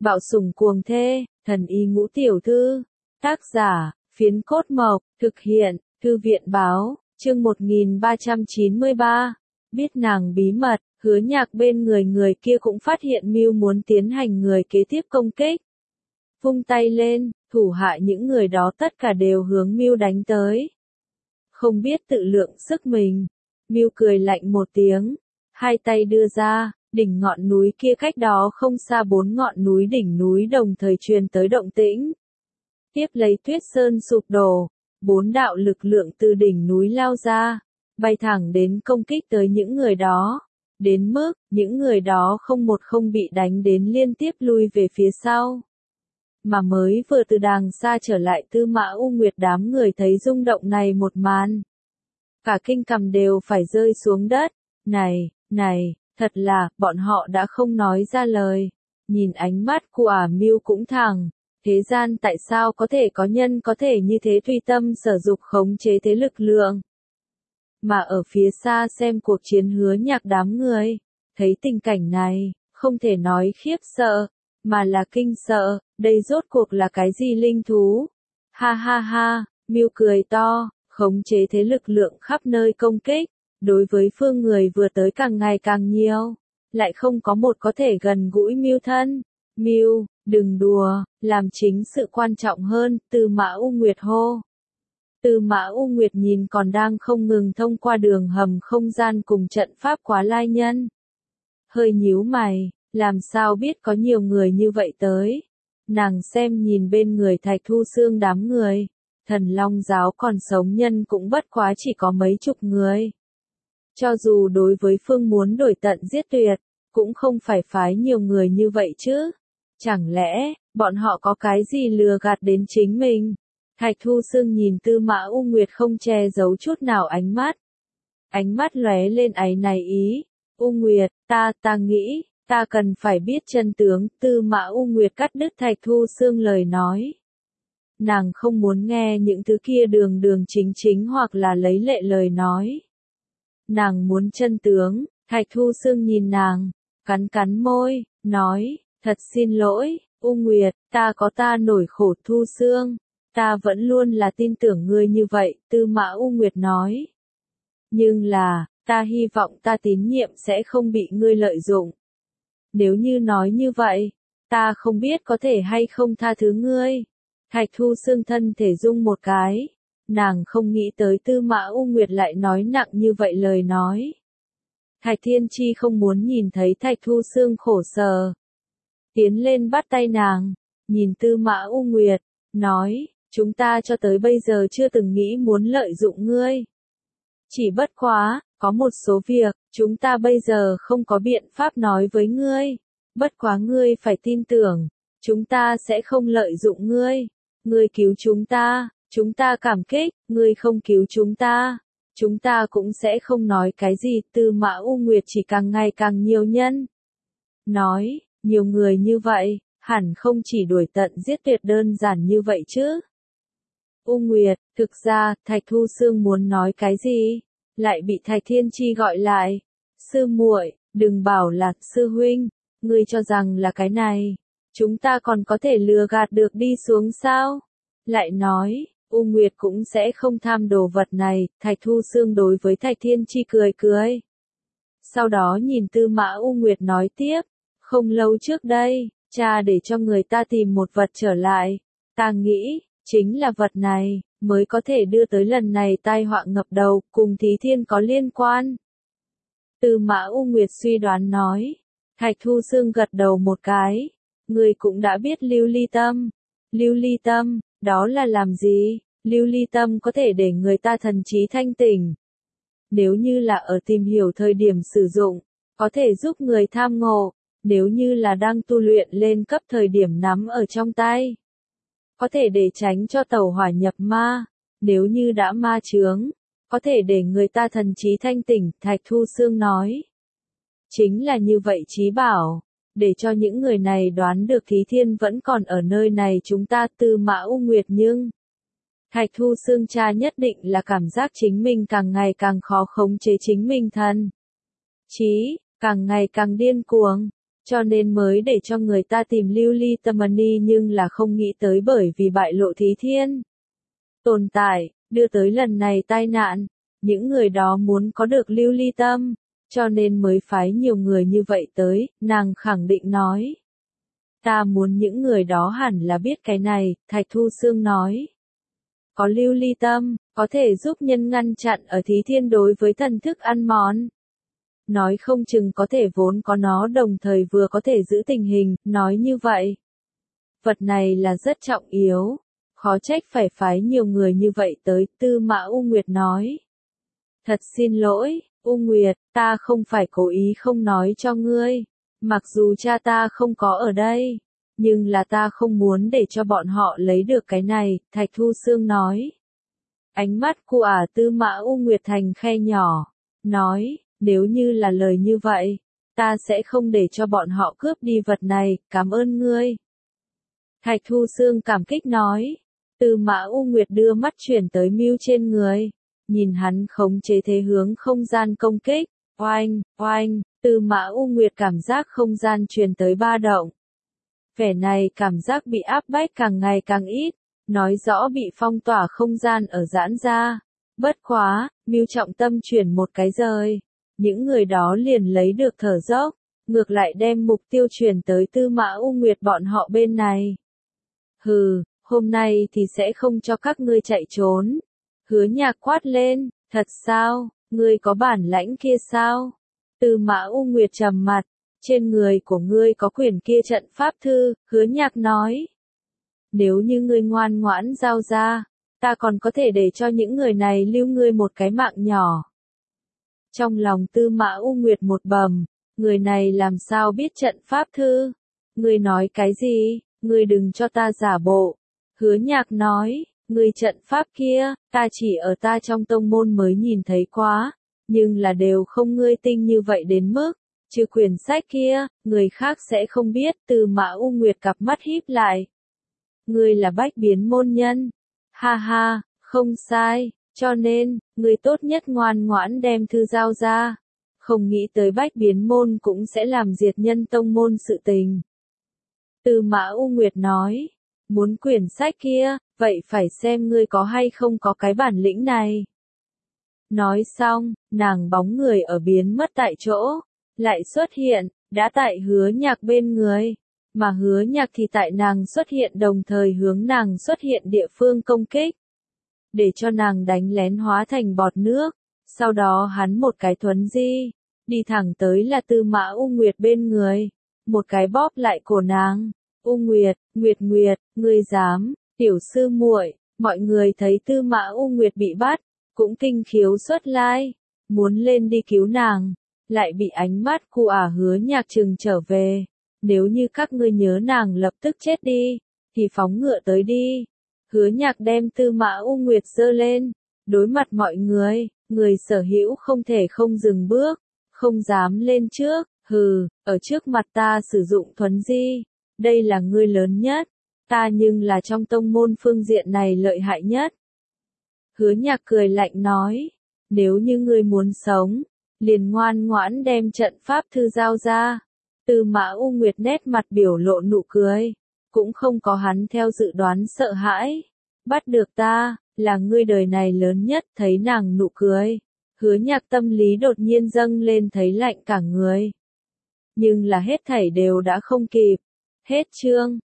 Bạo sủng cuồng thê, thần y ngũ tiểu thư. Tác giả, Phiến Cốt Mộc, thực hiện, Thư viện báo, chương 1393. Biết nàng bí mật, Hứa Nhạc bên người kia cũng phát hiện mưu muốn tiến hành người kế tiếp công kích. Vung tay lên, thủ hạ những người đó tất cả đều hướng mưu đánh tới. Không biết tự lượng sức mình, mưu cười lạnh một tiếng, hai tay đưa ra, đỉnh ngọn núi kia cách đó không xa 4 ngọn núi đỉnh núi đồng thời truyền tới động tĩnh. Tiếp lấy Tuyết Sơn sụp đổ, 4 đạo lực lượng từ đỉnh núi lao ra, bay thẳng đến công kích tới những người đó, đến mức những người đó không bị đánh đến liên tiếp lui về phía sau. Mà mới vừa từ đàng xa trở lại Tư Mã U Nguyệt đám người thấy rung động này một màn. Cả kinh cầm đều phải rơi xuống đất, này, thật là, bọn họ đã không nói ra lời. Nhìn ánh mắt của Mưu cũng thẳng, thế gian tại sao có thể có nhân có thể như thế tùy tâm sở dục khống chế thế lực lượng. Mà ở phía xa xem cuộc chiến Hứa Nhạc đám người, thấy tình cảnh này, không thể nói khiếp sợ, mà là kinh sợ, đây rốt cuộc là cái gì linh thú. Ha ha ha, Mưu cười to, khống chế thế lực lượng khắp nơi công kích, đối với phương người vừa tới càng ngày càng nhiều, lại không có một có thể gần gũi Mưu thân. Mưu, đừng đùa, làm chính sự quan trọng hơn, Tư Mã U Nguyệt hô. Tư Mã U Nguyệt nhìn còn đang không ngừng thông qua đường hầm không gian cùng trận pháp Quá Lai Nhân. Hơi nhíu mày, làm sao biết có nhiều người như vậy tới. Nàng xem nhìn bên người Thạch Thu Xương đám người, Thần Long giáo còn sống nhân cũng bất quá chỉ có mấy chục người. Cho dù đối với phương muốn đổi tận giết tuyệt, cũng không phải phái nhiều người như vậy chứ. Chẳng lẽ, bọn họ có cái gì lừa gạt đến chính mình? Thạch Thu Xương nhìn Tư Mã U Nguyệt không che giấu chút nào ánh mắt. Ánh mắt lóe lên áy náy ý. U Nguyệt, ta nghĩ, ta cần phải biết chân tướng. Tư Mã U Nguyệt cắt đứt Thạch Thu Xương lời nói. Nàng không muốn nghe những thứ kia đường chính hoặc là lấy lệ lời nói. Nàng muốn chân tướng. Thạch Thu Xương nhìn nàng, cắn môi, nói, thật xin lỗi, U Nguyệt, ta có ta nổi khổ. Thu Xương, ta vẫn luôn là tin tưởng ngươi như vậy, Tư Mã U Nguyệt nói. Nhưng là, ta hy vọng ta tín nhiệm sẽ không bị ngươi lợi dụng. Nếu như nói như vậy, ta không biết có thể hay không tha thứ ngươi. Thạch Thu Xương thân thể rung một cái, nàng không nghĩ tới Tư Mã U Nguyệt lại nói nặng như vậy lời nói. Thạch Thiên Chi không muốn nhìn thấy Thạch Thu Xương khổ sở. Tiến lên bắt tay nàng, nhìn Tư Mã U Nguyệt, nói, chúng ta cho tới bây giờ chưa từng nghĩ muốn lợi dụng ngươi. Chỉ bất quá, có một số việc, chúng ta bây giờ không có biện pháp nói với ngươi. Bất quá ngươi phải tin tưởng, chúng ta sẽ không lợi dụng ngươi. Ngươi cứu chúng ta cảm kích, ngươi không cứu chúng ta cũng sẽ không nói cái gì. Tư Mã U Nguyệt chỉ càng ngày càng nhiều nhân. Nói, nhiều người như vậy, hẳn không chỉ đuổi tận giết tuyệt đơn giản như vậy chứ. U Nguyệt, thực ra, Thạch Thu Xương muốn nói cái gì, lại bị Thạch Thiên Chi gọi lại. Sư muội, đừng bảo là sư huynh, ngươi cho rằng là cái này, chúng ta còn có thể lừa gạt được đi xuống sao? Lại nói, U Nguyệt cũng sẽ không tham đồ vật này. Thạch Thu Xương đối với Thạch Thiên Chi cười. Sau đó nhìn Tư Mã U Nguyệt nói tiếp, không lâu trước đây, cha để cho người ta tìm một vật trở lại, ta nghĩ, chính là vật này, mới có thể đưa tới lần này tai họa ngập đầu, cùng Thí Thiên có liên quan. Tư Mã U Nguyệt suy đoán nói. Thạch Thu Xương gật đầu một cái. Người cũng đã biết lưu ly tâm. Lưu ly tâm, đó là làm gì? Lưu ly tâm có thể để người ta thần trí thanh tỉnh. Nếu như là ở tìm hiểu thời điểm sử dụng, có thể giúp người tham ngộ. Nếu như là đang tu luyện lên cấp thời điểm nắm ở trong tay, có thể để tránh cho tẩu hỏa nhập ma. Nếu như đã ma chướng, có thể để người ta thần trí thanh tỉnh. Thạch Thu Xương nói. Chính là như vậy trí bảo, để cho những người này đoán được Thí Thiên vẫn còn ở nơi này chúng ta. Tư Mã U Nguyệt nhưng Thạch Thu Xương cha nhất định là cảm giác chính mình càng ngày càng khó khống chế chính mình thân trí, càng ngày càng điên cuồng. cho nên mới để cho người ta tìm Lưu Ly Tâm Mani, nhưng là không nghĩ tới bởi vì bại lộ Thí Thiên tồn tại, đưa tới lần này tai nạn. Những người đó muốn có được Lưu Ly Tâm, cho nên mới phái nhiều người như vậy tới, nàng khẳng định nói. Ta muốn những người đó hẳn là biết cái này, Thạch Thu Sương nói. Có Lưu Ly Tâm, có thể giúp nhân ngăn chặn ở Thí Thiên đối với thần thức ăn mòn. Nói không chừng có thể vốn có nó đồng thời vừa có thể giữ tình hình, nói như vậy. Vật này là rất trọng yếu, khó trách phải phái nhiều người như vậy tới, Tư Mã U Nguyệt nói. Thật xin lỗi, U Nguyệt, ta không phải cố ý không nói cho ngươi, mặc dù cha ta không có ở đây, nhưng là ta không muốn để cho bọn họ lấy được cái này, Thạch Thu Sương nói. Ánh mắt của Tư Mã U Nguyệt thành khe nhỏ, nói, nếu như là lời như vậy, ta sẽ không để cho bọn họ cướp đi vật này, cảm ơn ngươi. Thạch Thu Sương cảm kích nói, Tư Mã U Nguyệt đưa mắt chuyển tới Mưu trên người, nhìn hắn khống chế thế hướng không gian công kích, oanh, oanh, Tư Mã U Nguyệt cảm giác không gian truyền tới ba động. Vẻ này cảm giác bị áp bách càng ngày càng ít, nói rõ bị phong tỏa không gian ở giãn ra. Bất quá, Mưu trọng tâm chuyển một cái rời, những người đó liền lấy được thở dốc, ngược lại đem mục tiêu chuyển tới Tư Mã U Nguyệt bọn họ bên này. Hừ, hôm nay thì sẽ không cho các ngươi chạy trốn. Hứa Nhạc quát lên, thật sao, ngươi có bản lãnh kia sao? Tư Mã U Nguyệt trầm mặt, trên người của ngươi có quyển kia trận pháp thư, Hứa Nhạc nói. Nếu như ngươi ngoan ngoãn giao ra, ta còn có thể để cho những người này lưu ngươi một cái mạng nhỏ. Trong lòng Tư Mã U Nguyệt một bầm, người này làm sao biết trận pháp thư? Ngươi nói cái gì? Ngươi đừng cho ta giả bộ. Hứa Nhạc nói, ngươi trận pháp kia, ta chỉ ở ta trong tông môn mới nhìn thấy quá, nhưng là đều không ngươi tinh như vậy đến mức, trừ quyển sách kia, người khác sẽ không biết. Tư Mã U Nguyệt cặp mắt híp lại. Ngươi là Bách Biến môn nhân. Ha ha, không sai, cho nên, ngươi tốt nhất ngoan ngoãn đem thư giao ra. Không nghĩ tới Bách Biến môn cũng sẽ làm diệt nhân tông môn sự tình. Tư Mã U Nguyệt nói, muốn quyển sách kia, vậy phải xem ngươi có hay không có cái bản lĩnh này. Nói xong, nàng bóng người ở biến mất tại chỗ, lại xuất hiện, đã tại Hứa Nhạc bên người, mà Hứa Nhạc thì tại nàng xuất hiện đồng thời hướng nàng xuất hiện địa phương công kích, để cho nàng đánh lén hóa thành bọt nước, sau đó hắn một cái thuấn di, đi thẳng tới là Tư Mã U Nguyệt bên người, một cái bóp lại cổ nàng. U Nguyệt, Nguyệt, ngươi dám, tiểu sư muội, mọi người thấy Tư Mã U Nguyệt bị bắt, cũng kinh khiếu xuất lai, muốn lên đi cứu nàng, lại bị ánh mắt của Hứa Nhạc trừng trở về. Nếu như các ngươi nhớ nàng lập tức chết đi, thì phóng ngựa tới đi. Hứa Nhạc đem Tư Mã U Nguyệt giơ lên, đối mặt mọi người, người sở hữu không thể không dừng bước, không dám lên trước, hừ, ở trước mặt ta sử dụng thuấn di. Đây là ngươi lớn nhất, ta nhưng là trong tông môn phương diện này lợi hại nhất. Hứa Nhạc cười lạnh nói, nếu như ngươi muốn sống, liền ngoan ngoãn đem trận pháp thư giao ra. Tư Mã U Nguyệt nét mặt biểu lộ nụ cười, cũng không có hắn theo dự đoán sợ hãi. Bắt được ta, là ngươi đời này lớn nhất, thấy nàng nụ cười. Hứa Nhạc tâm lý đột nhiên dâng lên thấy lạnh cả người. Nhưng là hết thảy đều đã không kịp. Hết chương.